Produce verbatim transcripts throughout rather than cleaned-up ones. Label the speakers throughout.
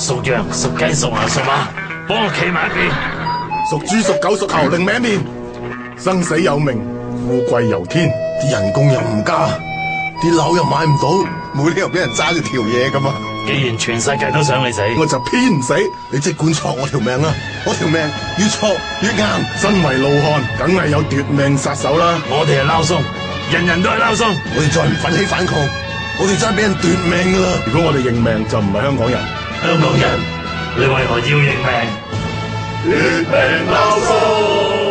Speaker 1: 屬羊、屬雞、屬牛、屬馬，幫我企埋一邊。
Speaker 2: 屬豬、屬狗、屬猴，另命一面。生死有命，富貴由天。啲人工又唔加，啲樓又買唔到，冇理由俾人揸住條嘢噶嘛。
Speaker 1: 既然全世界都想你死，
Speaker 2: 我就偏唔死。你即管挫我條命啦，我條命越挫越硬。身為老漢，梗係有奪命殺手啦。
Speaker 1: 我哋係撈鬆，人人都係撈鬆。
Speaker 2: 我哋再唔奮起反抗，我哋真係俾人奪命噶啦。如果我哋認命，就唔係香港人。
Speaker 1: 香港人，你為何要認命？
Speaker 2: 奪命撈鬆。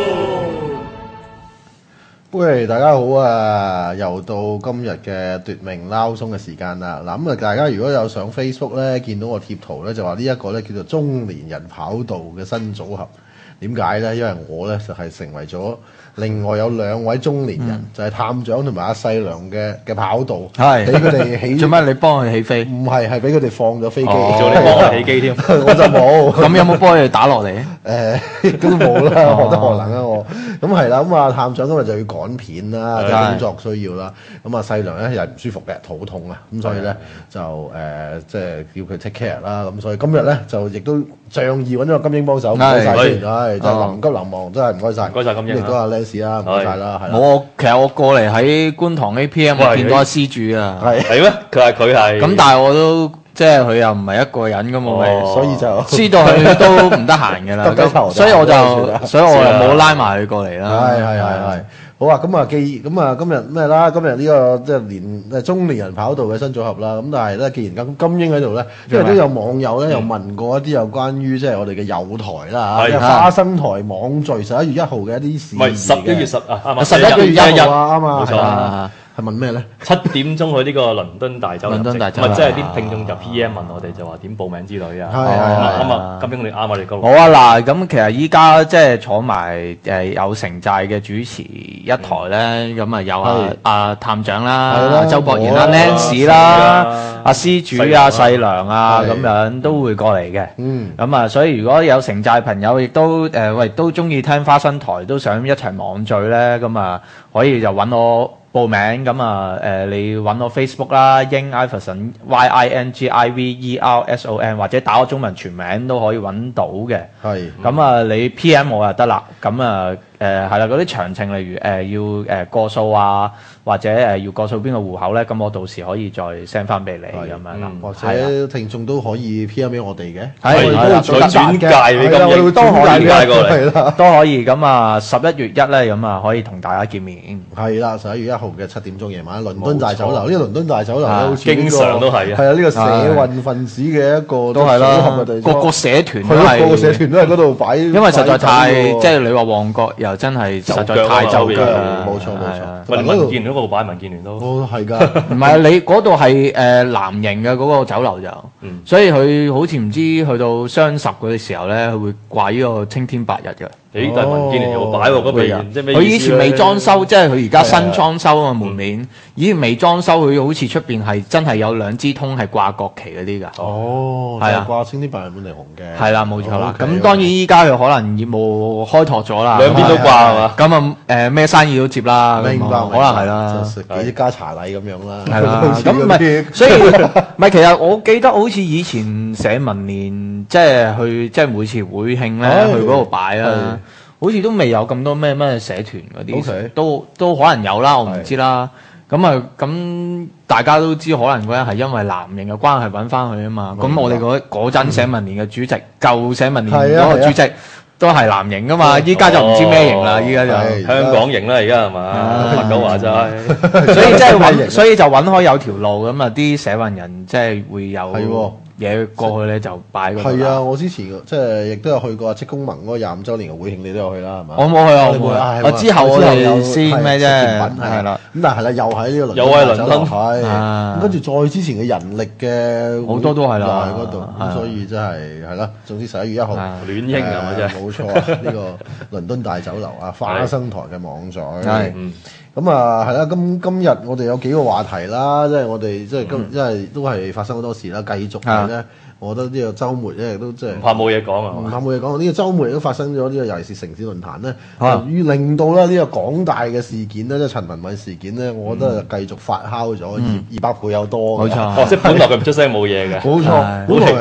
Speaker 3: 喂，大家好啊！又到今日嘅奪命撈鬆嘅時間啦。嗱，咁啊，大家如果有上 Facebook 咧，見到我貼圖咧，就話呢一個咧叫做中年人跑道嘅新組合。點解咧？因為我咧就係、是、成為咗另外有兩位中年人，嗯、就係探長同埋阿細良嘅嘅跑道，係俾佢哋起。做乜你幫佢起飛？唔係，係俾佢哋放咗飛機。
Speaker 4: 哦，做你幫佢起機添，
Speaker 3: 我就冇。
Speaker 4: 咁有冇幫佢哋打落嚟？
Speaker 3: 誒，都冇啦，何德何能啊我。咁係啦，咁啊探長今日就要趕片啦，即係工作需要啦。咁啊細良咧又係唔舒服嘅，肚痛啊，咁所以咧就誒即係叫佢 take care 啦。咁所以今日咧就亦都仗義揾咗個金英幫手，唔該曬先，係真係臨急臨忙，真係唔該曬，唔該曬金英，亦都阿 Lance 啦，唔該曬啦，係。
Speaker 4: 我其實我過嚟喺觀塘 A P M 我見到阿施主啊，
Speaker 3: 係
Speaker 4: 係咩？佢係佢係。咁但係我都即係佢又唔係一個人咁嘛，
Speaker 3: 所以就
Speaker 4: 知道佢都唔得閒㗎啦，所以我就所以我又冇拉埋佢過嚟啦。
Speaker 3: 係係係係。好啊，咁啊既咁啊今日咩啦？今日呢個即係年誒中年人跑道嘅新組合啦。咁但係咧，既然金金英喺度咧，因為都有網友咧又問過一啲有關於即係我哋嘅友台啦嚇，花生台網聚十一月一號嘅一啲事。
Speaker 4: 唔係十一月十啊，啱
Speaker 3: 十一月一號啊，啱啊，冇錯。係問咩咧？
Speaker 4: 七點鐘去呢個倫敦大酒樓，倫敦大酒樓，咪即係啲聽眾就 P M 問我哋就話點報名之類啊。係係咁啊，金英你啱我哋個。好啊嗱，咁其實依家即係坐埋誒有城寨嘅主持一台咧，咁啊有啊阿探長啦、周國賢啦、Lance 啦、阿施主啊、細良啊咁樣都會過嚟嘅。嗯。咁啊，所以如果有城寨朋友亦都誒喂都中意聽花生台，都想一齊網聚咧，咁啊可以就揾我報名咁啊，誒你揾我 Facebook 啦，英 Iverson Y I N G I V E R S O N 或者打我中文全名都可以揾到嘅。係。咁啊，你 P M 我就得啦。咁啊誒係啦，嗰啲詳情例如誒要誒過數啊，或者誒要過數邊個戶口咧，咁我到時可以再 send 翻俾你咁樣啦。或者聽眾都可以 P M 俾我哋嘅，係都會轉介俾咁樣，都可以嘅，係啦，都可以。咁啊十一月一咧，咁啊可以同大家見面。係啦，十一月一號嘅七點鐘夜晚，倫敦大酒樓。呢個倫敦大酒樓咧，好似經常都係啊，係啊，呢個社運分子嘅一個都係啦，個個社團都係，個個社團都喺嗰度擺。因為實在太即係你話旺角又真係實在太就腳啦，冇錯冇錯。民民建聯嗰度擺民建聯都，哦係㗎，唔係你嗰度係誒藍營嘅嗰個酒樓就，所以佢好似唔知去到雙十嗰啲時候咧，佢會掛呢個青天白日嘅。誒，但係民建聯有擺喎嗰邊，即係咩意思咧？佢以前未裝修，即係佢而家新裝修啊門面。以前未裝修，佢好似出邊係真係有兩支通係掛國旗嗰啲㗎。哦，係啊，掛青天白日滿地紅嘅。係啦，冇錯啦。咁當然依家佢可能業務開拓咗啦，兩邊都掛係嘛？咁啊誒咩生意都接啦，明白？可能係啦，幾億家茶禮咁樣啦。係啦，咁唔係，所以唔係其實我記得好似以前社民連即係去即係每次會慶咧去嗰度擺啦。好似都未有咁多咩咩社團嗰啲，okay. 都都可能有啦，我唔知啦。咁啊，咁大家都知，可能嗰陣係因為藍營嘅關係揾翻佢啊嘛。咁我哋嗰嗰陣社民連嘅主席，嗯、舊社民連嗰個主席、啊、都係藍營噶嘛。依家、哦、就唔知咩營啦，依家就香港營啦，而家係嘛？麥九華齋，所以即係揾，所以就揾開有條路咁啊！啲社運人即係會有。嘢過去咧就擺嗰度。係啊，我之前即係亦都有去過職工盟嗰個廿五週年嘅會慶，你都有去啦，係嘛？我冇去啊，我冇去。我之後我哋先咩啫？係啦。咁但係啦，又喺呢個倫敦，又喺倫敦係。咁跟住再之前嘅人力嘅好多都係啦，喺嗰度。咁所以真係係啦。總之十一月一號亂興係咪真係？冇錯啊！呢個倫敦大酒樓啊，花生台嘅網聚。係。咁啊，係啦，今今日我哋有幾個話題啦，即係我哋即係今，因為都係發生好多事啦，繼續嘅咧，我覺得呢個週末咧亦都即係唔怕冇嘢講啊，唔怕冇嘢講。呢個週末亦都發生咗呢個尤其是城市論壇咧，於令到咧呢個廣大嘅事件咧，即係陳文敏事件咧，我覺得繼續發酵咗二二百倍有多。冇錯，哦，即係本來佢唔出聲冇嘢嘅，冇錯，好停地。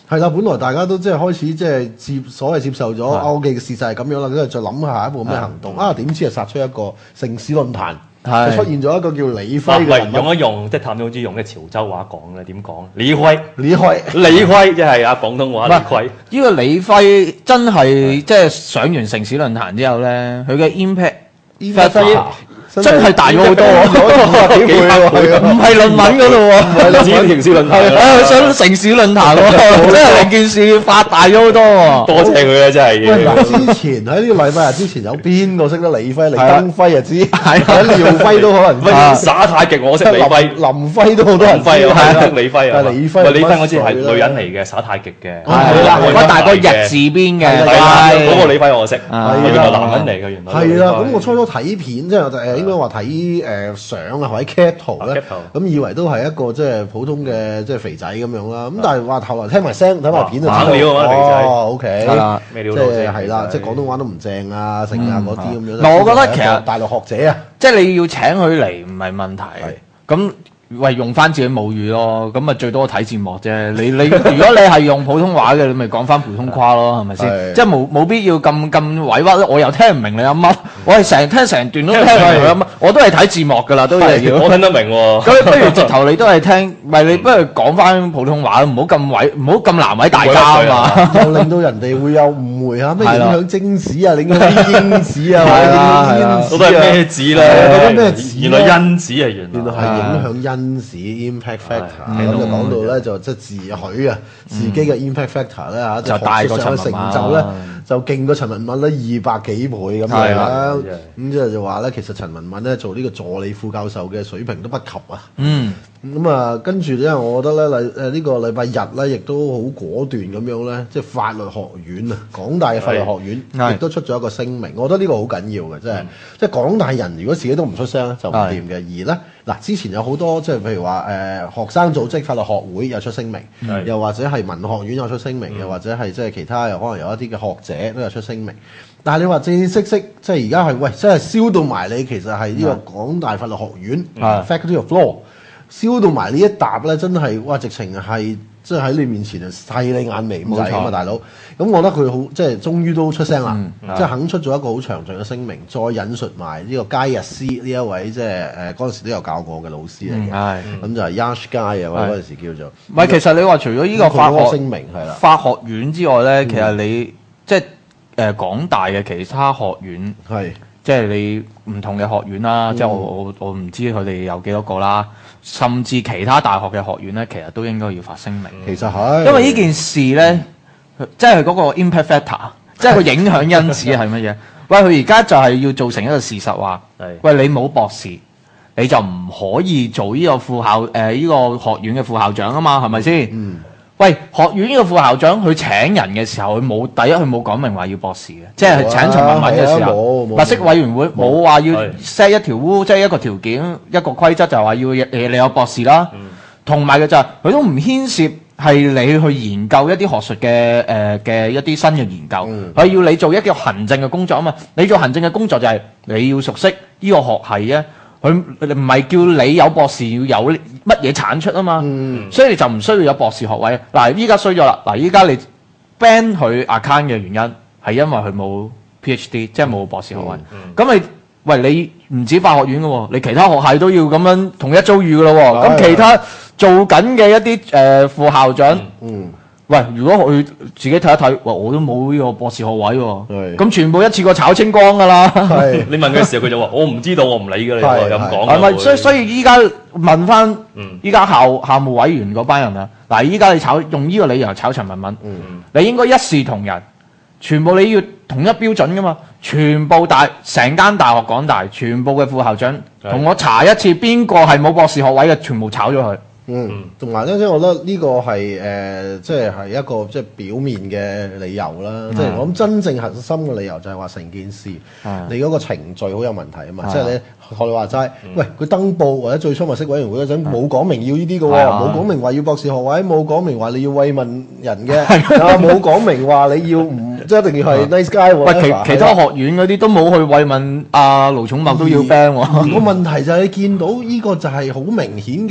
Speaker 3: 係啦，本來大家都即係開始即係接所謂接受咗歐記嘅事實係咁樣啦，跟住再諗下一步咩行動啊？點知係殺出一個城市論壇。就出現咗一個叫李輝嘅人物，
Speaker 4: 用一用即係譚總之用嘅潮州話講咧，點講？李輝，
Speaker 3: 李輝，
Speaker 4: 李輝即係啊廣東話李輝。
Speaker 5: 呢個李輝真係即係上完城市論壇之後咧，佢嘅 impact。真係大咗好多喎，幾倍唔係論文嗰度喎，唔係
Speaker 4: 城市論壇，
Speaker 5: 係啊，上城市論壇喎，真係件事發大咗好多喎。
Speaker 4: 多謝佢啊，真係。
Speaker 3: 喂，嗱，之前喺呢個禮拜日之前有邊個識得李輝？李登輝就知，係啊，廖輝都可能。
Speaker 4: 耍太極我識李輝，
Speaker 3: 林輝都好多人知，
Speaker 4: 係啊，李輝啊，
Speaker 3: 李輝，
Speaker 4: 李輝我知係女人嚟嘅，耍太極嘅，
Speaker 5: 係啦，個大個日字邊嘅，
Speaker 4: 係嗰個李輝我識，原來男人嚟嘅原來。
Speaker 3: 係啦，咁我初初睇片即係誒應該話睇。誒相啊或者 cap 圖咧，咁以為都係一個即係普通嘅即係肥仔咁樣啦。咁但係話後來聽埋聲睇埋片就知道，哦 OK，
Speaker 4: 咩料
Speaker 3: 即係係啦，即係廣東話都唔正啊，成啊嗰啲咁樣。
Speaker 5: 嗱，我覺得其實
Speaker 3: 大陸學者啊，
Speaker 5: 即係你要請佢嚟唔係問題，咁。喂，用翻自己母語咯，咁咪最多睇字幕啫。你你如果你係用普通話嘅，你咪講翻普通話咯，係咪先？即係冇冇必要咁咁委屈。我又聽唔明你有乜，我係成聽成段都聽唔明佢有乜，我都係睇字幕㗎啦，都係要。
Speaker 4: 我聽得明喎。
Speaker 5: 咁不如直頭你都係聽，唔係你不如講翻普通話，唔好咁委，唔好咁難為大家啊嘛。
Speaker 3: 又令到人哋會有誤會嚇，咩影響精子啊，影響英子啊，係
Speaker 4: 啦，都係咩子咧？
Speaker 3: 嗰啲咩子？
Speaker 4: 原來因子係原來。
Speaker 3: 原來係影響因。因子 impact factor，咁就講到咧就即係自許啊，自己嘅 impact factor 咧嚇，就大過陳文敏，成就咧就勁過陳文敏咧二百幾倍咁樣，咁即係就話咧其實陳文敏咧做呢個助理副教授嘅水平都不及啊。嗯，咁啊跟住咧，我覺得咧禮誒呢個禮拜日咧，亦都好果斷咁樣咧，即係法律學院啊，港大嘅法律學院亦都出咗一個聲明，我覺得呢個好緊要嘅，即係即係港大人如果自己都唔出聲咧，就唔掂嘅。而咧嗱，之前有好多即係譬如話誒、呃、學生組織法律學會有出聲明，嗯、又或者係文學院有出聲明，嗯、又或者係即係其他又可能有一啲嘅學者都有出聲明。但係你話正正式式即係而家係喂，真係燒到埋你，其實係呢個港大法律學院、嗯、Faculty of Law 燒到埋呢一沓咧，真係哇！直情係即係喺你面前啊，細你眼眉咁滯啊嘛，大佬。咁我覺得佢好即係終於都出聲啦，嗯、即係肯出咗一個好詳盡嘅聲明，再引述埋呢個佳日師呢一位即係誒嗰陣時都有教過嘅老師嚟嘅，咁、嗯、就係 Yash 佳啊，嗰陣時叫做。唔係，
Speaker 5: 其實你話除咗呢個法學
Speaker 3: 聲明係啦，
Speaker 5: 法學院之外咧，嗯、其實你即係誒港大嘅其他學院係。即係你唔同嘅學院啦，嗯、即係我我我唔知佢哋有幾多個啦，甚至其他大學嘅學院咧，其實都應該要發聲明。
Speaker 3: 其實係，
Speaker 5: 因為呢件事咧，嗯、即係嗰個 impact factor，即係個影響因子係乜嘢？喂，佢而家就係要造成一個事實話，是喂，你冇博士，你就唔可以做呢個副校誒呢、呃呢個學院嘅副校長啊嘛，係咪先？嗯喂，學院呢個副校長佢請人嘅時候，佢冇第一佢冇講明話要博士嘅，即係請陳文敏嘅時候，物色委員會冇話要 set 一條烏，即係一個條件一個規則，就係話要誒你有博士啦。同埋嘅就係佢都唔牽涉係你去研究一啲學術嘅誒嘅一啲新嘅研究，佢、嗯、要你做一個行政嘅工作啊嘛。你做行政嘅工作就係你要熟悉呢個學系啊。佢唔係叫你有博士要有乜嘢產出啊嘛，嗯、所以你就唔需要有博士學位。嗱，依家衰咗啦。嗱，依家你 ban 佢 account 嘅原因係因為佢冇 PhD，即係冇博士學位。咁、嗯嗯、你喂你唔止法學院嘅喎，你其他學系都要咁樣同一遭遇嘅咯喎。咁、嗯、其他做緊嘅一啲誒、呃、副校長。嗯嗯喂，如果佢自己睇一睇，喂，我都冇呢個博士學位喎，咁全部一次過炒清光㗎啦。
Speaker 4: 你問佢嘅時候，佢就話：我唔知道，我唔理㗎，你咁講。
Speaker 5: 係咪？所以所以依家問翻，依家校校務委員嗰班人啊，嗱，依家你炒用呢個理由炒陳文敏，你應該一視同仁，全部你要統一標準㗎嘛，全部大成間大學港大，全部嘅副校長同我查一次，邊個係冇博士學位嘅，全部炒咗佢。
Speaker 3: 嗯，同埋咧，即係我覺得呢個係誒、呃，即係係一個即係表面嘅理由啦。嗯、即係我諗真正核心嘅理由就係話成件事，嗯、你嗰個程序好有問題啊嘛。嗯、即係你學你話齋，嗯、喂，佢登報或者最初物色委員會嗰陣冇講明要呢啲嘅喎，冇講、嗯、明話要博士學位，冇講明話你要慰問人嘅，啊冇講明話你要唔即係一定要係 nice guy 喎。
Speaker 5: 喂，其其他學院嗰啲都冇去慰問阿盧寵茂都要 ban 喎。
Speaker 3: 個問題就係你見到呢個就係好明顯嘅。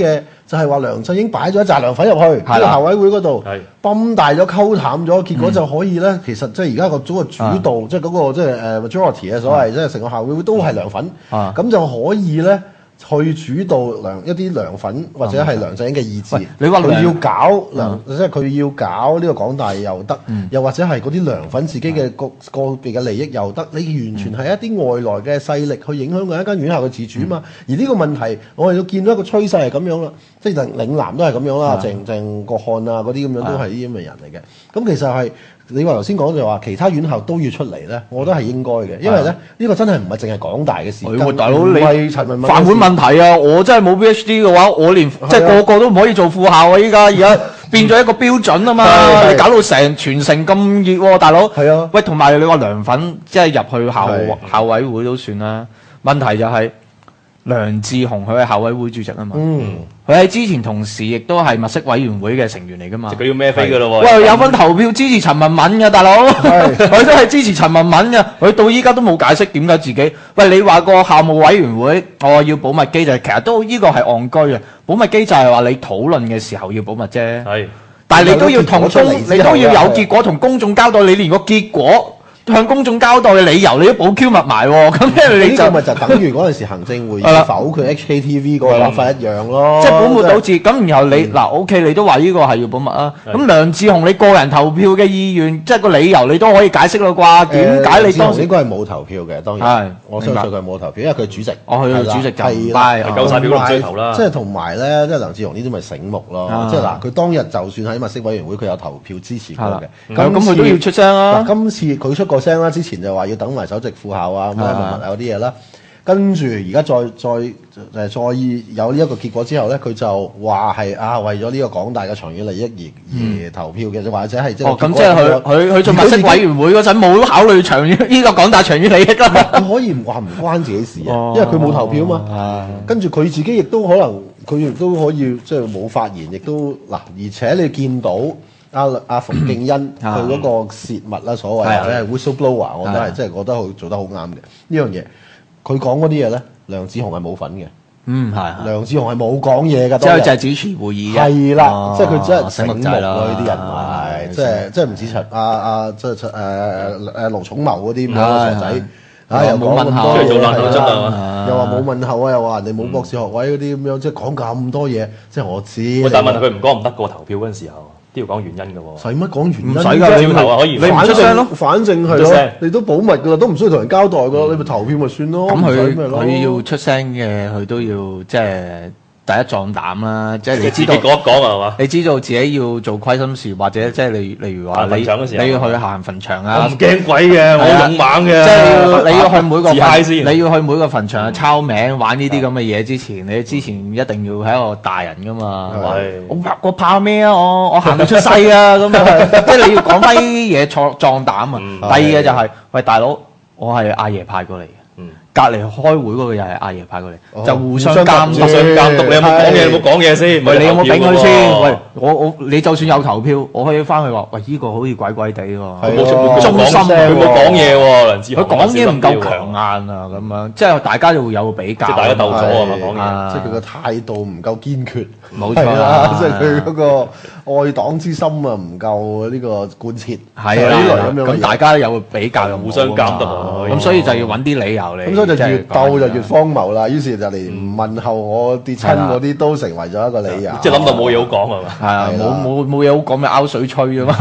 Speaker 3: 就係話梁振英擺咗一紮涼粉入去呢個校委會嗰度，泵大咗溝淡咗，結果就可以咧。其實即係而家個嗰個主導，即係嗰個即係誒 majority 嘅所謂，即係成個校委會都係涼粉，咁就可以咧。去主導梁一啲涼粉或者係梁振英嘅意志，你話佢要搞梁，即係佢要搞呢個港大又得，嗯、又或者係嗰啲涼粉自己嘅個個別嘅利益又得，你完全係一啲外來嘅勢力去影響緊一間院校嘅自主嘛。嗯、而呢個問題，我哋都見到一個趨勢係咁樣啦，即係嶺南都係咁樣啦，鄭鄭國漢啊嗰啲咁樣都係呢啲咁嘅人嚟嘅。咁其實係。你話頭先講就話其他院校都要出嚟咧，我覺得係應該嘅，因為咧呢、呢個真係唔係淨係港大嘅事。
Speaker 5: 係大佬，你
Speaker 3: 陳文敏
Speaker 5: 飯碗問題啊！我真係冇 P H D 嘅話，我連、啊、即係個個都唔可以做副校啊！依家而家變咗一個標準啊嘛！啊你搞到成全城咁熱喎，大佬。係啊。喂，同埋你話涼粉即係入去校、啊、校委會都算啦。問題就係、是、梁智鴻佢係校委會主席啊嘛。嗯。佢喺之前同時亦都係物色委員會嘅成員嚟噶嘛，
Speaker 4: 佢要孭飛噶咯喎。
Speaker 5: 喂，有份投票支持陳文敏嘅大佬，佢都係支持陳文敏嘅，佢到依家都冇解釋點解自己。喂，你話個校務委員會，我、哦、要保密機制，其實都呢、呢個係戇居嘅。保密機制係話你討論嘅時候要保密啫，係，但係你都要同公，你都要有結果同公眾交代，你連個結果。向公眾交代嘅理由，你都保 Q 密埋喎，咁即係你就
Speaker 3: 咪就等於嗰陣時行政會議否決 H K T V 嗰個諗法一樣咯，
Speaker 5: 即係保密到字。咁然後你嗱 O K，你都話呢個係要保密啊。咁梁智鴻你個人投票嘅意願，即係個理由你都可以解釋啦啩？點解你當時
Speaker 3: 應該係冇投票嘅？當然，我相信佢係冇投票，因為佢係主席。
Speaker 5: 我去主席就
Speaker 3: 係
Speaker 4: 係夠曬票唔追投啦。
Speaker 3: 即係同埋咧，即係梁智鴻呢啲咪醒目咯。即係嗱，佢當日就算喺物色委員會，佢有投票支持過嘅。
Speaker 5: 咁咁佢都要出聲啊！
Speaker 3: 今次佢出過聲啦，之前就話要等埋首席副校啊、咁啊嗰啲嘢啦，跟住而家再再誒再有呢一個結果之後咧，佢就話係啊為咗呢個港大嘅長遠利益而、嗯、而投票嘅，或者係即係
Speaker 5: 哦咁即係佢佢佢做物色委員會嗰陣冇考慮長遠呢個港大長遠利益啦。
Speaker 3: 佢可以唔話唔關自己事啊，哦、因為佢冇投票嘛。嗯、跟住佢自己亦都可能佢亦都可以即係冇發言，亦都嗱，而且你見到。阿阿馮敬恩佢嗰個泄密啦，所謂或者係 whistleblower，我都係真係覺得佢做得好啱嘅呢樣嘢。佢講嗰啲嘢咧，梁智鴻係冇份嘅。嗯，係。梁智鴻係冇講嘢㗎，
Speaker 5: 即係就係主持會議嘅。
Speaker 3: 係啦，即係佢真係醒目咯，呢啲人係即係即係唔似陳阿阿即係誒誒誒盧寵茂嗰啲咁嘅傻仔。啊！又講咁多嘢，又話冇問候啊，又話人哋冇博士學位嗰啲咁樣，即係講咁多嘢，即係我知。
Speaker 4: 但係問佢唔講唔得個投票嗰陣時候。都要講原因嘅喎，
Speaker 3: 使乜講原因？
Speaker 4: 唔使㗎，照頭啊可以。
Speaker 3: 你唔出聲咯，反正係咯，你都保密㗎啦，都唔需要同人交代㗎，你咪投票咪算咯。
Speaker 5: 咁佢佢要出聲嘅，佢都要即係第一壯膽啦，即係你知道
Speaker 4: 講一講係嘛？
Speaker 5: 你知道自己要做虧心事，或者即係例例如話你你要去行墳場啊，
Speaker 4: 唔驚鬼嘅，我勇猛嘅。
Speaker 5: 即係你要去每個墳，你要去每個墳場抄名玩呢啲咁嘅嘢之前，你之前一定要係一個大人㗎嘛。我我怕咩啊？我我行到出世啊咁啊！即係你要講翻呢啲嘢壯壯膽啊。第二嘅就係喂大佬，我係阿爺派過嚟。隔離開會嗰個又係阿爺派過嚟，哦、就互相監督。
Speaker 4: 監督你有冇講嘢？有冇講嘢先？
Speaker 5: 喂，你有冇頂佢先？喂，我我你就算有投票，我可以翻去話，喂，依、呢個好似怪怪地喎。佢冇忠心，
Speaker 4: 佢冇講嘢喎，梁智鴻。
Speaker 5: 佢講嘢唔夠強硬啊，咁樣即係大家就會有個比較。
Speaker 4: 即係大家鬥咗啊嘛，講嘢。
Speaker 3: 即係佢個態度唔夠堅決。
Speaker 5: 冇錯啦，
Speaker 3: 即係佢嗰個愛黨之心啊，唔夠呢個貫徹。
Speaker 5: 係啊，咁大家有個比較，又
Speaker 4: 互相監督。
Speaker 5: 咁所以就要揾啲理由嚟。
Speaker 3: 咁所以就越鬥就越荒謬啦。於是就連唔問候我跌親嗰啲都成為咗一個理由。
Speaker 4: 即係諗到冇嘢好講係嘛？
Speaker 5: 係啊，冇冇冇嘢好講，咪拗水吹啊嘛。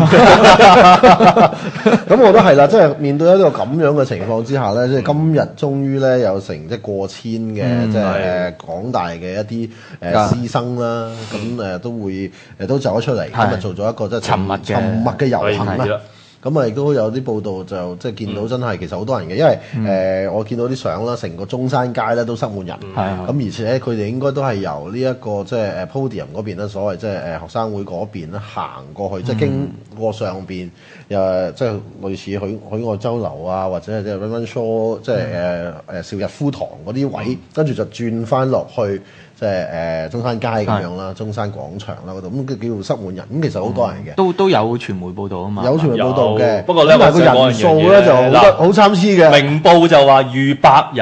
Speaker 3: 咁我都係啦，即係面對一個咁樣嘅情況之下咧，即係今日終於咧有成即係過千嘅即係誒港大嘅一啲誒師生啦。咁誒、嗯、都會誒都走咗出嚟，今日做咗一個即係沉默嘅沉默嘅遊行啦。咁啊亦都有啲報道就即係見到真係其實好多人嘅，因為誒、嗯呃、我見到啲相啦，成個中山街咧都塞滿人。咁、嗯、而且佢哋應該都係由呢、這、一個即係誒 podium 嗰邊咧，所謂即係誒學生會嗰邊咧行過去，嗯、即係經過上邊誒即係類似許許愛洲樓啊，或者係即係 Raymond Shaw 即係誒誒邵逸夫堂嗰啲位，嗯、跟住就轉翻落去。即係誒中山街咁樣啦，中山廣場啦嗰度，咁叫做塞滿人，咁其實好多人嘅，
Speaker 5: 都都有傳媒報道啊嘛，
Speaker 3: 有傳媒報道嘅，
Speaker 4: 不過咧，
Speaker 3: 個人數咧就好得好參差嘅。
Speaker 4: 明報就話逾百人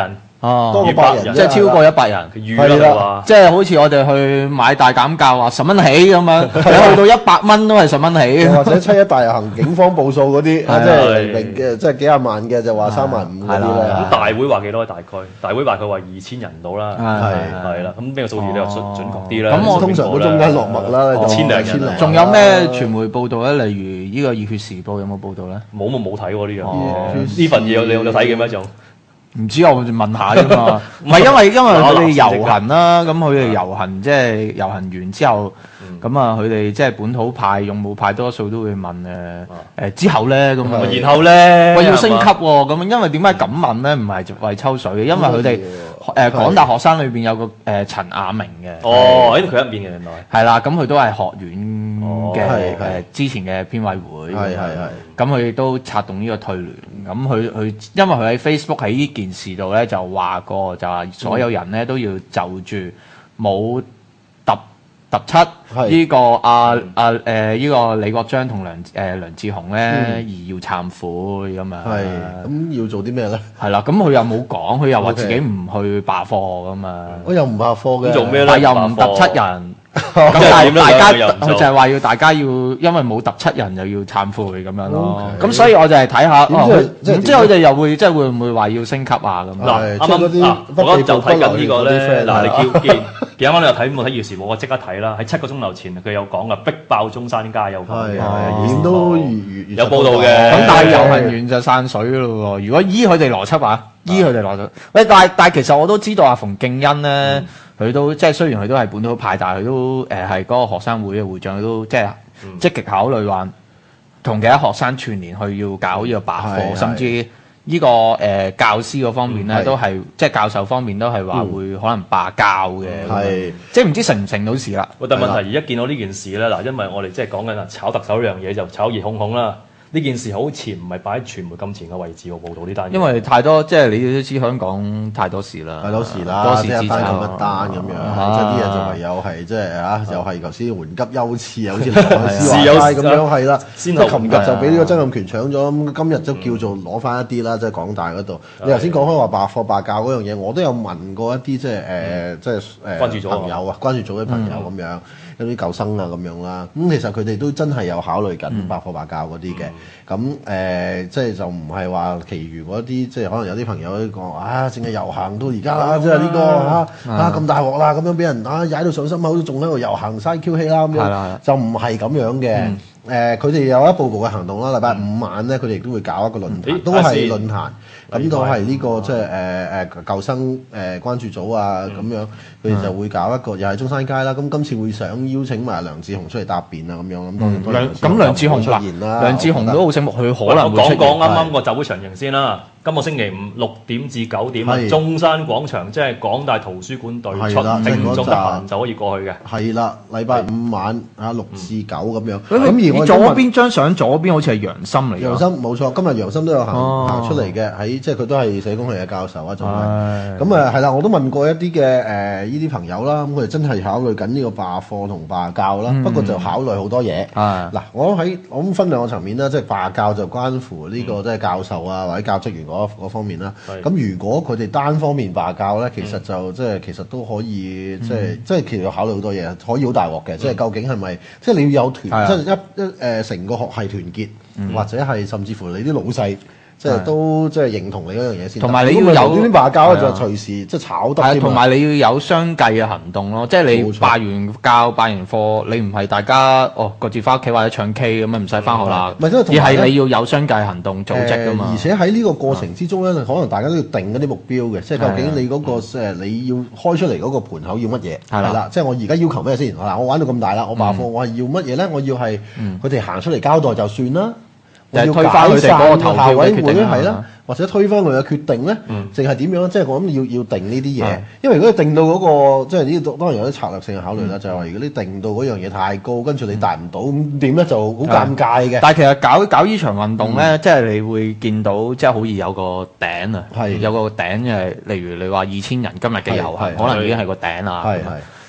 Speaker 5: 哦，
Speaker 3: 多過百人，
Speaker 5: 即係超過一百人。
Speaker 4: 係啦，
Speaker 5: 即係好似我哋去買大減價話十蚊起咁樣，你去到一百蚊都係十蚊起。
Speaker 3: 或者七一大遊行警方報數嗰啲，即係零嘅，即係幾廿萬嘅就話三萬五嗰啲咧。
Speaker 4: 咁大會話幾多？大概大會話佢話二千人到啦，係係啦。咁邊個數字比較準準確啲啦？
Speaker 3: 咁我通常都中間落墨啦，
Speaker 4: 千零千零。
Speaker 5: 仲有咩傳媒報道咧？例如呢個《熱血時報》有冇報道咧？
Speaker 4: 冇冇冇睇喎呢樣嘢。呢份嘢你有睇嘅咩？仲？
Speaker 5: 唔知我問下啫嘛，唔係因為因為佢哋遊行啦，咁佢哋遊行即係遊行完之後，咁啊佢哋即係本土派、勇武派多數都會問誒誒之後咧咁啊，
Speaker 4: 然後咧，
Speaker 5: 喂要升級喎，咁因為點解咁問咧？唔係為抽水嘅，因為佢哋誒港大學生裏邊有個誒陳亞明嘅，
Speaker 4: 哦，喺佢一邊嘅原來
Speaker 5: 係啦，咁佢都係學院嘅誒之前嘅編委會，
Speaker 3: 係係係。
Speaker 5: 咁佢亦都策動呢個退聯，咁佢佢因為佢喺 Facebook 喺呢件事度咧就話過，就話所有人咧都要就住冇揼揼七呢個阿阿誒呢個李國章同梁誒、呃、梁智鴻咧而要懺悔咁啊。
Speaker 3: 係，咁要做啲咩咧？
Speaker 5: 係啦，咁佢又冇講，佢又話自己唔去罷課咁嘛。
Speaker 3: 我又唔罷課嘅，
Speaker 4: 做咩咧？
Speaker 5: 但又唔揼七人。咁但係大家佢就係話要大家要，因為冇揼七人又要懺悔咁樣咯。咁所以我就係睇下，咁之後佢哋又會即係會唔會話要升級啊咁？
Speaker 4: 嗱，啱啱嗱，我啱就睇緊呢個咧。嗱，你叫見見啱啱你又睇冇睇《熱時報》，我即刻睇啦。喺七個鐘頭前佢有講噶，逼爆中山街有講嘅，
Speaker 3: 演都
Speaker 4: 有報道嘅。
Speaker 5: 咁但係遊行完就散水咯喎。如果依佢哋邏輯啊，依佢哋邏輯。喂，但係但係其實我都知道阿馮敬恩咧。佢都即係雖然佢都係本土派，但係佢都誒係嗰個學生會嘅會長，佢都即係積極考慮話同其他學生串聯去要搞呢個罷課，
Speaker 3: 嗯、
Speaker 5: 甚至呢、呢個誒、呃、教師嗰方面咧、嗯、都係即係教授方面都係話會可能罷教嘅，
Speaker 3: 係、嗯、
Speaker 5: 即係唔知成唔成到事啦。
Speaker 4: 但係問題而家見到呢件事咧，嗱，因為我哋即係講緊啊炒特首呢樣嘢就炒熱烘烘啦。呢件事好似唔係擺喺傳媒咁前嘅位置喎，報導呢單嘢。
Speaker 5: 因為太多，即係你都知香港太多事啦，
Speaker 3: 太多事啦，
Speaker 5: 多事
Speaker 3: 一單咁一單咁樣，即係啲嘢就唯有係即係啊，又係頭先緩急優次啊，好似羅斯話齋咁樣係啦。即係琴日就俾呢個曾蔭權搶咗，咁今日都叫做攞翻一啲啦，即係港大嗰度。你頭先講開話罷課罷教嗰樣嘢，我都有問過一啲即係誒，即係誒朋友啊，關注組嘅朋友咁樣。有啲舊生啊咁樣啦，咁其實佢哋都真係有考慮緊罷課罷教嗰啲嘅，咁誒、呃、即係就唔係話其餘嗰啲，即係可能有啲朋友都講啊，淨係遊行到而家啦，即係呢個啊啊咁大鑊啦，咁樣俾人啊踩到上心口都仲喺度遊行嘥 Q 氣啦咁樣，就唔係咁樣嘅。嗯誒佢哋有一步步嘅行動啦，禮拜五晚咧，佢哋都會搞一個論壇，都係論壇，咁都係呢個即係誒誒舊生誒關注組啊咁樣，佢哋就會搞一個，又係中山街啦。咁今次會想邀請埋梁智鴻出嚟答辯啊咁樣，咁當然
Speaker 5: 梁咁梁智鴻出現啦，梁智鴻都好醒目，佢可能會出現。
Speaker 4: 講講啱啱個集會場型先啦。今個星期五六點至九點啊，中山廣場即係港大圖書館對出，聽眾得閒就可以過去嘅。係
Speaker 3: 啦，禮拜五晚啊六至九咁樣。咁而我
Speaker 5: 左邊張相左邊好似係楊森嚟嘅。
Speaker 3: 楊森冇錯，今日楊森都有行行出嚟嘅，喺即係佢都係社工系嘅教授啊，仲係。咁啊係啦，我都問過一啲嘅誒呢啲朋友啦，咁佢哋真係考慮緊呢個罷課同罷教啦，不過就考慮好多嘢。嗱，我喺我咁分兩個層面啦，即係罷教就關乎呢個即係教授啊或者教職員嗰方面啦，咁是如果佢哋單方面罷教咧，其實就即係、嗯、其實都可以，即係即係其實要考慮好多嘢，可以好大鑊嘅。即係、嗯、究竟係咪即係你要有團，即係、嗯、一一誒成個學系團結，嗯、或者係甚至乎你啲老細。即係都即係認同你嗰樣嘢先，
Speaker 5: 同埋你要有
Speaker 3: 啲罷教咧，就隨時即係炒得。
Speaker 5: 係，同埋你要有相繼嘅行動咯。即係你罷完教、罷完課，你唔係大家哦各自翻屋企或者唱 K 咁樣唔使翻學啦。而係你要有相繼行動組織㗎嘛。
Speaker 3: 而且喺呢個過程之中咧，可能大家都要定嗰啲目標嘅，即係究竟你嗰個誒你要開出嚟嗰個盤口要乜嘢？係啦，即係我而家要求咩先？嗱，我玩到咁大啦，我罷課，我係要乜嘢咧？我要係佢哋行出嚟交代就算啦。要推翻佢哋嗰個投票嘅決定係啦，或者推翻佢嘅決定咧，淨係點樣？即係我諗要要定呢啲嘢，因為如果你定到嗰個，即係呢當然有啲策略性嘅考慮啦，就係話如果你定到嗰樣嘢太高，跟住你達唔到，咁點咧就好尷尬嘅。
Speaker 5: 但係其實搞搞呢場運動咧，即係你會見到，即係好易有個頂啊，有個頂嘅，例如你話二千人今日嘅遊行，可能已經係個頂啦。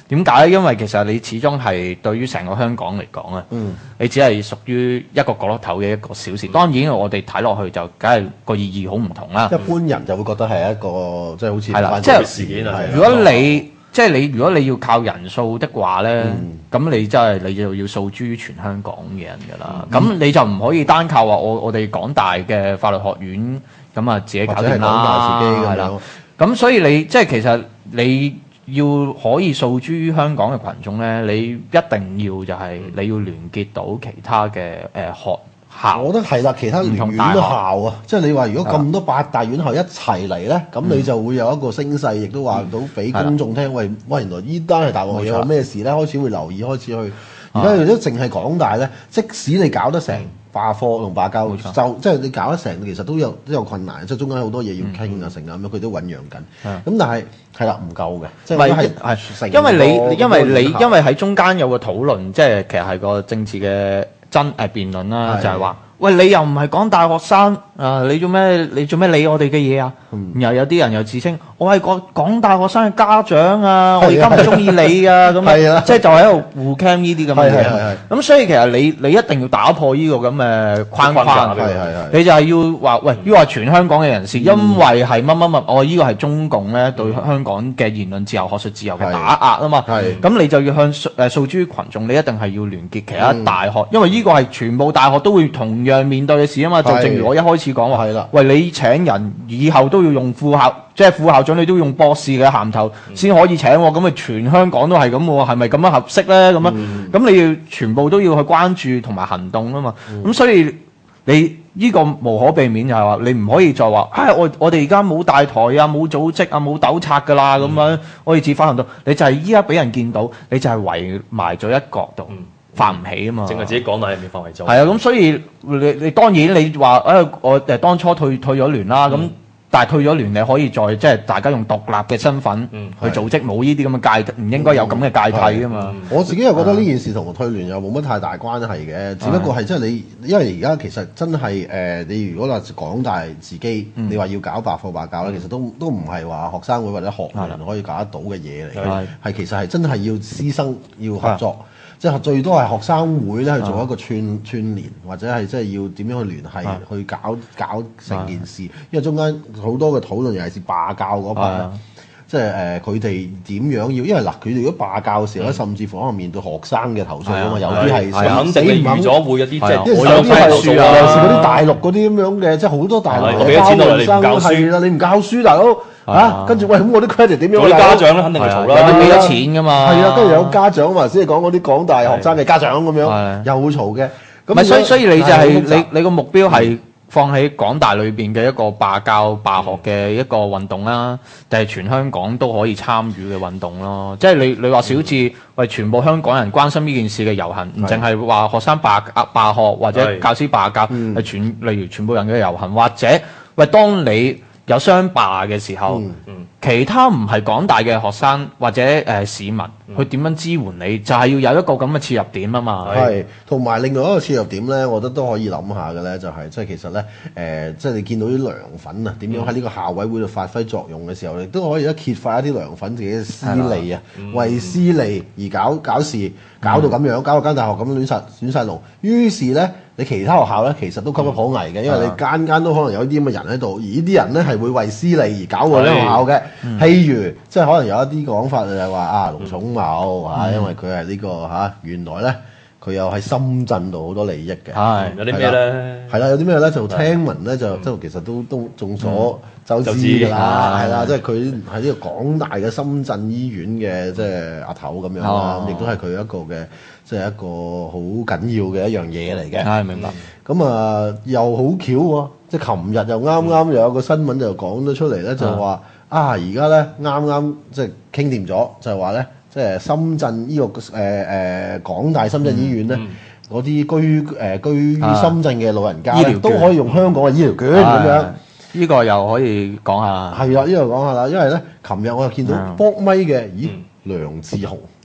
Speaker 5: 點解咧？因為其實你始終係對於成個香港嚟講啊，嗯、你只係屬於一個角落頭嘅一個小事。當然我哋睇落去就梗係個意義好唔同啦。
Speaker 3: 一般人就會覺得係一個即係好似
Speaker 5: 係啦，即係事件啊。如果你即係你，如果你要靠人數的話咧，咁、嗯、你真係你就要訴諸於全香港嘅人㗎啦。咁、嗯、你就唔可以單靠話我我哋港大嘅法律學院咁啊自己搞掂啦，係啦。咁所以你即係其實你要可以訴諸於香港嘅群眾咧，你一定要就係你要聯結到其他嘅誒、呃、學校。我覺得係啦，其他連院校啊，即係你話如果咁多八大院校一齊嚟咧，咁你就會有一個聲勢，亦都話到俾公眾聽，喂喂，原來呢單係大鑊嘢，有咩事咧？開始會留意，開始去。而家如果淨係港大咧，即使你搞得成罷課同罷教，就即係你搞得成，其實都有都有困難，即係中間好多嘢要傾啊，成啊咁樣，佢都醖釀緊。咁但係係啦，唔夠嘅，即係係係，因為你因為你因為喺中間有個討論，即係其實係個政治嘅爭誒辯論啦，就係話。喂，你又唔係港大學生啊？你做咩？你做咩理我哋嘅嘢啊？嗯、然後有啲人又自稱我係個港大學生嘅家長啊！我而家唔中意你啊！咁啊，即係就喺度互 cam 呢啲咁嘅嘢。咁所以其實你你一定要打破呢個咁嘅框框。你就係要話喂，要話全香港嘅人士，因為係乜乜乜，我呢個係中共咧對香港嘅言論自由、學術自由嘅打壓啊嘛。咁你就要向誒訴諸群眾，你一定係要聯結其他大學，嗯、因為呢個係全部大學都會同樣面對嘅事啊嘛，就正如我一開始講話，係啦，喂，你請人以後都要用副校，即係副校長，你都要用博士嘅銜頭先可以請喎，咁咪全香港都係咁喎，係咪咁樣合適咧？咁樣，咁、嗯、你要全部都要去關注同埋行動啊嘛，咁、嗯、所以你呢個無可避免就係話，你唔可以再話，唉、哎，我我哋而家冇大台啊，冇組織啊，冇糾察噶啦，咁樣、嗯、我哋自發行動，你就係依家俾人見到，你就係圍埋咗一角度。嗯發唔起啊嘛，淨係自己講大入面範圍做。係啊，咁所以你你當然你話誒、哎、我誒當初退退咗聯啦，咁、嗯、但係退咗聯你可以再即係大家用獨立嘅身份去組織，冇呢啲咁嘅界，唔應該有咁嘅界替啊嘛。
Speaker 3: 我自己又覺得呢件事同退聯又冇乜太大關係嘅，只不過係即係你，因為而家其實真係誒、呃，你如果話港大自己，嗯、你話要搞罷課罷教咧，其實都都唔係話學生會或者學聯可以搞得到嘅嘢嚟嘅，係其實係真係要師生要合作。即係最多係學生會咧去做一個串串聯，或者係即係要點樣去聯繫，啊、去搞搞成件事。啊、因為中間好多嘅討論，尤其是罷教嗰 part，即係誒佢哋點樣要？因為嗱，佢哋如果罷教嘅時候咧，嗯、甚至乎可能面對學生嘅投訴啊嘛，有啲係肯定你預咗會有啲即係我有啲投訴啊，尤其是嗰啲大陸嗰啲咁樣嘅，即係好多大陸嘅交學生係啦，你唔教書，大佬。啊，跟住喂，咁我啲 credit 點樣？嗰啲家長咧，肯定係嘈啦，有啲俾咗錢㗎嘛。係啊，跟住有家長嘛，先係講嗰啲港大學生嘅家長咁樣，又會嘈嘅。咁所以所以你就係你你個目標係放喺港大裏邊嘅一個罷教罷學嘅一個運動啦，定係全香港都可以參與嘅運動咯？即係你你話小至為全部香港人關心呢件事嘅遊行，唔淨係話學生罷罷學或者教師罷教，係全例如全部人嘅遊行，或者喂當你有雙罷嘅時候，嗯嗯、其他唔係港大嘅學生或者誒、呃、市民，佢點、嗯、樣支援你？就係、是、要有一個咁嘅切入點啊嘛。係，同埋另外一個切入點咧，我覺得都可以諗下嘅咧，就係即係其實咧誒、呃，即係你見到啲涼粉啊，點樣喺呢個校委會度發揮作用嘅時候，你都可以一揭發一啲涼粉自己嘅私利啊，嗯、為私利而搞搞事，搞到咁樣，搞到間大學咁亂殺亂曬龍。於是咧。你其他學校咧，其實都岌岌可危嘅，因為你間間都可能有啲咁嘅人喺度，而呢啲人咧係會為私利而搞嗰啲學校嘅。嗯、譬如，即係可能有一啲講法就係話啊，盧寵茂啊，因為佢係呢個嚇、啊，原來咧佢又喺深圳度好多利益嘅。係有啲咩咧？係啦，有啲咩咧？就聽聞咧，就即係其實都都眾所周知㗎啦，係啦，即係佢喺呢個港大嘅深圳醫院嘅即係阿頭咁樣啦，亦都係佢一個嘅。即係一個好緊要嘅一樣嘢嚟嘅，係明白。咁啊，又好巧喎！即係琴日又啱啱又有個新聞就講咗出嚟咧，就話啊，而家咧啱啱即係傾掂咗，就係話咧，即係深圳呢個誒誒港大深圳醫院咧，嗰啲居誒居於深圳嘅老人家咧，都可以用香港嘅醫療券咁樣。呢個又可以講下。係啊，呢個講下啦，因為咧，琴日我又見到搏咪嘅，咦，梁智鴻。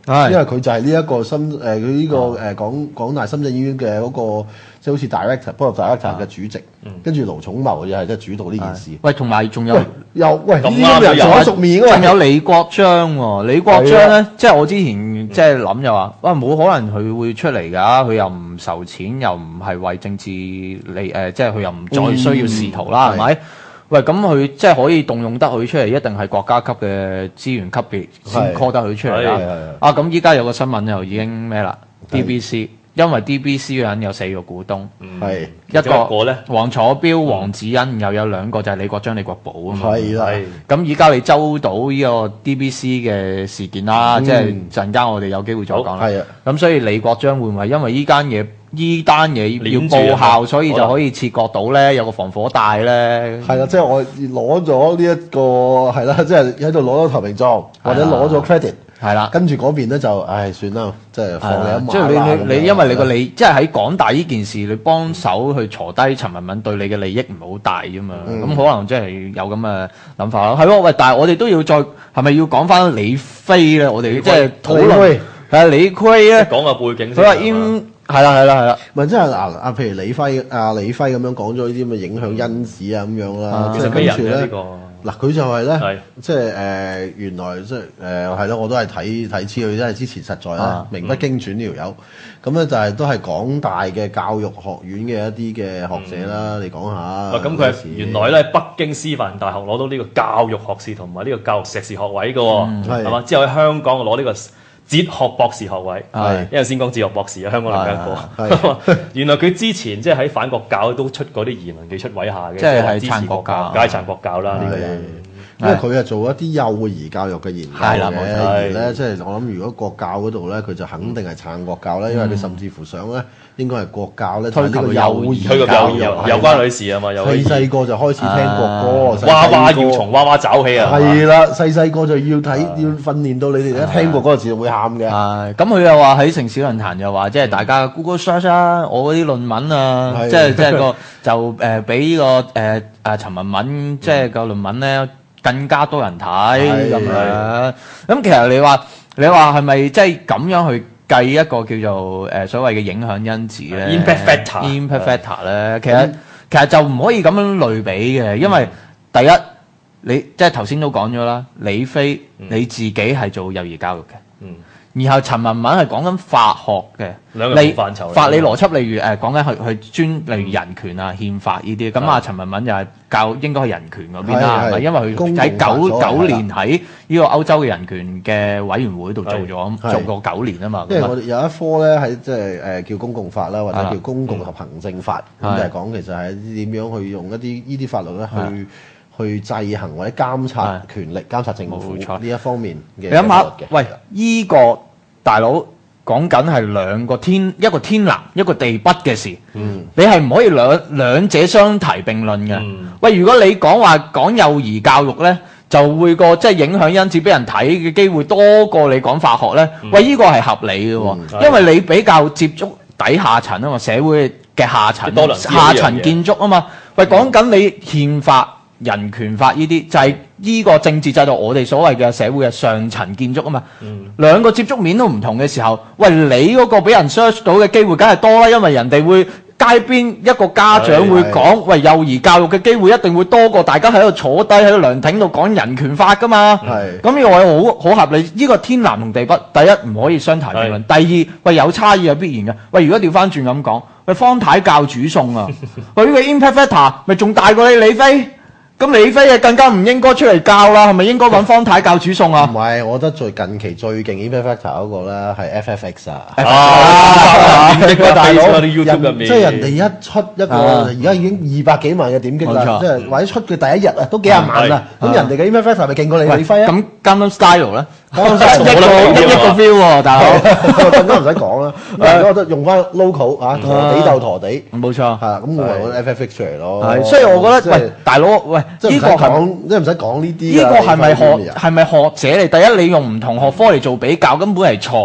Speaker 3: 因為佢就係呢一個深誒佢呢個誒港港大深圳醫院嘅嗰個即係好似 director、board of director 嘅主席，跟住盧寵茂又係即係主導呢件事。
Speaker 5: 喂，同埋仲有
Speaker 3: 又喂呢啲人熟口熟面㗎嘛？
Speaker 5: 仲有李國章喎，李國章咧，即係我之前即係諗就話，哇冇可能佢會出嚟㗎，佢又唔受錢，又唔係為政治利誒，即係佢又唔再需要仕途啦，係咪？喂，咁佢即係可以動用得佢出嚟，一定係國家級嘅資源級別先 call 得佢出嚟啦。啊，咁依家有個新聞又已經咩啦 ？D B C， 因為 D B C 嗰人有四個股東，係一個咧，黃楚標、黃子欣，又有兩個就係李國章、李國寶啊嘛。係啦，咁依家你周到呢個 D B C 嘅事件啦，即係陣間我哋有機會再講啦。係啊，咁所以李國章會唔會因為依間嘢？依單嘢要報效，所以就可以切割到咧，有個防火帶咧。係啦，即係我攞咗呢一個係啦，即係喺度攞咗投名狀，或者攞咗 credit。係啦，跟住嗰邊咧就，唉，算啦，即係放你一馬。即係你你你，因為你個利，即係喺港大呢件事，你幫手去鋤低陳文敏對你嘅利益唔係好大啫嘛。咁可能即係有咁嘅諗法咯。係喎，喂，但係我哋都要再係咪要講翻李飛咧？我哋即係討論係啊，李逵咧講個背景先。佢話因係啦係啦係啦，咪即係嗱啊，譬如李輝啊李輝咁樣講咗呢啲咁嘅影響因子啊咁樣啦，即係跟住咧嗱佢就係咧，即係誒原來即係誒係咯，我都係睇睇資料，因為之前實在啦名不經傳呢條友，咁咧就係都係港大嘅教育學院嘅一啲嘅學者啦，你講下。咁佢係原來咧北京師範大學攞到呢個教育學士同埋呢個教育碩士學位嘅喎，係嘛？之後喺香港攞呢個哲學博士學位，係，因為先講哲學博士啊，香港另一個。原來佢之前即係喺反國教都出過啲言論，幾出位下嘅，即係撐國教，梗係撐國教啦呢個人。因為佢係做一啲幼兒教育嘅研究嘅，而咧即係我諗，如果國教嗰度咧，佢就肯定係撐國教咧，因為佢甚至乎想咧，應該係國教咧推呢個幼兒教育，有關女士啊嘛，細細個就開始聽國歌，娃娃要從娃娃找起啊，係啦，細細個就要睇，要訓練到你哋一聽過嗰個字就會喊嘅。係，咁佢又話喺城市論壇又話，即係大家 Google search 啊，我嗰啲論文啊，即係即係個就誒俾呢個誒誒陳文敏即係個論文咧。更加多人睇咁樣，咁其實你話你話係咪即係咁樣去計一個叫做誒、呃、所謂嘅影響因子咧 ？Impact factor，impact factor 咧，其實、嗯、其實就唔可以咁樣類比嘅，因為第一你即係頭先都講咗啦，李飛、嗯、你自己係做幼兒教育嘅。嗯然後陳文敏係講緊法學嘅，兩個範疇，法理邏輯，例如誒講緊去去專例如人權啊、憲法呢啲，咁啊陳文敏就係教應該係人權嗰邊啦，係咪？因為佢喺九九年喺呢個歐洲嘅人權嘅委員會度做咗做過九年啊嘛。因為我哋有一科咧喺即係誒叫公共法啦，或者叫公共及行政法，咁就係講其實係點樣去用一啲呢啲法律咧去。去制衡或者監察權力、監察政府呢一方面嘅。你諗下，喂，依、這個大佬講緊係兩個天，一個天南一個地北嘅事。嗯，你係唔可以兩兩者相提並論嘅。嗯、喂，如果你講話講幼兒教育咧，就會個即係影響因子俾人睇嘅機會多過你講法學咧。嗯、喂，依、這個係合理嘅喎，嗯、因為你比較接觸底下層啊嘛，社會嘅下層、下層建築啊嘛。喂，講緊你憲法。人權法呢啲就係、是、呢個政治制度，我哋所謂嘅社會嘅上層建築啊嘛。嗯、兩個接觸面都唔同嘅時候，喂，你嗰個俾人 search 到嘅機會梗係多啦，因為人哋會街邊一個家長會講，喂，幼兒教育嘅機會一定會多過大家喺度坐低喺度涼亭度講人權法噶嘛。咁呢個係好好合理。呢、這個天南同地北，第一唔可以相提並論，是第二喂有差異係必然嘅。喂，如果調翻轉咁講，喂，方太教煮餸啊，喂，呢個 impact factor 咪仲大過你李飛？咁李飛啊，更加唔應該出嚟教啦，係咪應該揾方太教煮餸啊？唔係，我覺得最近期最勁 impact factor 嗰個咧係 F F X 啊！啊，點擊大佬，即係人哋一出一個，而家已經二百幾萬嘅點擊啦，即係或者出嘅第一日啊，都幾廿萬啦。咁人哋嘅 impact factor 咪勁過你李飛啊？咁 Gangnam Style 咧，一個一個 feel 喎，大佬，更加唔使講啦。我覺得用翻 local 啊，陀地鬥陀地，冇錯，係啦。咁我咪揾 F F X 出嚟咯。係，所以我覺得喂，大佬，喂。呢個講即係唔使講呢啲。呢個係咪學係咪學者嚟？第一，你用唔同學科嚟做比較根本係錯。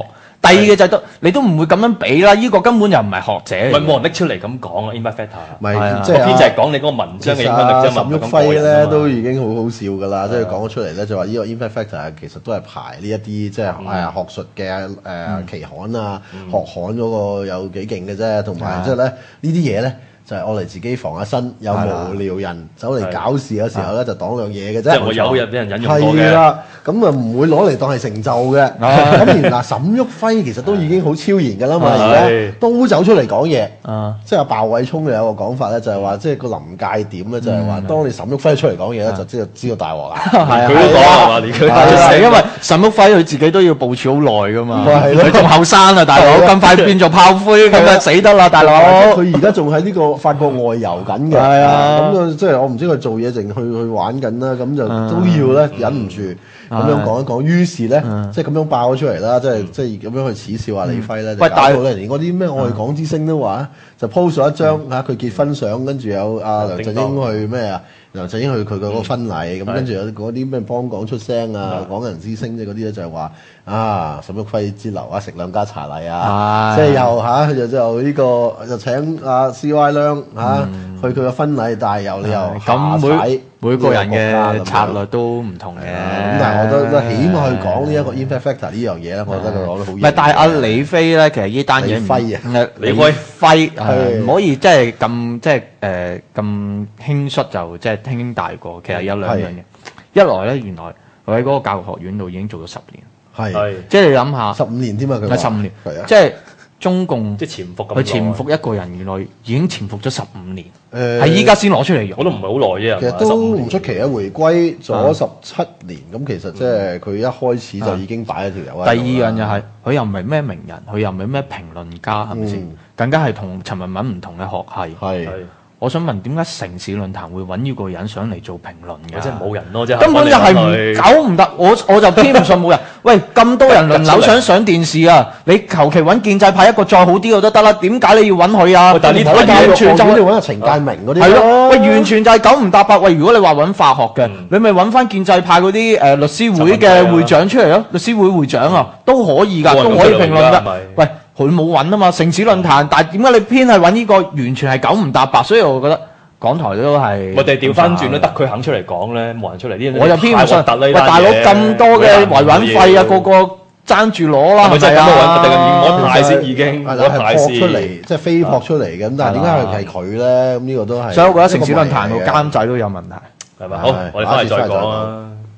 Speaker 5: 第二嘅就係都你都唔會咁樣比啦，呢個根本又唔係學者。
Speaker 4: 唔係冇人拎出嚟咁講啊 impact factor。
Speaker 3: 唔係即係
Speaker 4: 篇就係講你嗰個文章嘅影響力啫嘛。
Speaker 3: 沈旭輝咧都已經好好笑㗎啦，即係講咗出嚟咧就話呢個 impact factor 其實都係排呢一啲即係誒學術嘅誒期刊啊、學刊嗰個有幾勁嘅啫，同埋即係咧呢啲嘢咧。就係我嚟自己防下身，有無聊人走嚟搞事嘅時候咧，就擋兩嘢嘅啫。即
Speaker 4: 係我有日俾人引用過嘅。
Speaker 3: 係啦，咁啊唔會攞嚟當係成就嘅。咁而嗱，沈旭輝其實都已經好超然㗎啦嘛，而家都走出嚟講嘢。即係阿鮑偉聰有個講法咧，就係話，即係個臨界點咧，就係話，當你沈旭輝出嚟講嘢咧，就知道知道大鑊啦。
Speaker 5: 係
Speaker 4: 佢都講係嘛？佢
Speaker 5: 因為沈旭輝佢自己都要部署好耐㗎嘛。佢仲後生啊，大佬咁快變做炮灰，咁啊死得啦，大佬。
Speaker 3: 佢而家仲喺呢個法國外遊緊嘅，係啊，咁啊，即係我唔知佢做嘢定去去玩緊啦，咁就都要咧忍唔住咁樣講一講，於是咧即係咁樣爆咗出嚟啦，即係即係咁樣去恥笑阿李輝咧，喂，搞到咧連嗰啲咩愛港之星都話，就 post 咗一張嚇佢結婚相，跟住有阿梁振英去咩啊？梁振英去佢個嗰婚禮，咁跟住有嗰啲咩幫港出聲啊，港人之星即係嗰啲咧就係話啊，沈旭輝之流啊，食兩家茶禮啊，即係又嚇就就呢個就請阿 C Y 亮嚇去佢個婚禮，但係又你又
Speaker 5: 咁每每個人嘅策略都唔同嘅。
Speaker 3: 咁但係我覺得起碼去講呢一個 impact factor 呢樣嘢咧，我覺得佢講得好。唔
Speaker 5: 係，但係阿李飛咧，其實呢單嘢
Speaker 3: 李輝啊，
Speaker 5: 李輝輝唔可以即係咁即係誒咁輕率就即係輕輕大過。其實有兩樣嘢，一來咧原來佢喺嗰個教育學院度已經做咗十年，
Speaker 3: 係
Speaker 5: 即係你諗下，
Speaker 3: 十五年添啊，佢
Speaker 5: 係十五年，即係中共
Speaker 4: 即係潛伏咁，
Speaker 5: 佢潛伏一個人原來已經潛伏咗十五年，係依家先攞出嚟用，
Speaker 4: 我都唔係好耐啫。
Speaker 3: 其實都唔出奇啊，回歸咗十七年，咁其實即係佢一開始就已經擺咗條友。
Speaker 5: 第二樣就係佢又唔係咩名人，佢又唔係咩評論家，係咪先？更加係同陳文敏唔同嘅學系。
Speaker 3: 係。
Speaker 5: 我想問點解城市論壇會揾呢個人上嚟做評論嘅？
Speaker 4: 即係冇人咯，即係
Speaker 5: 根本就係唔搞唔得。我我就偏唔信冇人。喂，咁多人輪流想上電視啊！你求其揾建制派一個再好啲就都得啦。點解你要揾佢啊？
Speaker 3: 但係呢啲完全就你揾阿程介明嗰啲。係咯，
Speaker 5: 喂，完全就係九唔搭八。喂，如果你話揾化學嘅，你咪揾翻建制派嗰啲誒律師會嘅會長出嚟咯。律師會會長啊，都可以㗎，都可以評論㗎。喂。佢冇揾啊嘛，城市論壇，但係點解你偏係揾呢個完全係九唔搭八？所以我覺得港台都係
Speaker 4: 我哋調翻轉都得佢肯出嚟講咧，冇人出嚟啲。
Speaker 5: 我就偏唔信。喂，大佬咁多嘅維穩費啊，個個爭住攞啦，
Speaker 4: 係咪啊？定係我派先已經，
Speaker 3: 我派先出嚟，即係飛撲出嚟嘅。咁但係點解係係佢咧？咁呢個都係。
Speaker 5: 所以我覺得城市論壇個監製都有問題。
Speaker 4: 係咪？好，我哋翻嚟再講啊。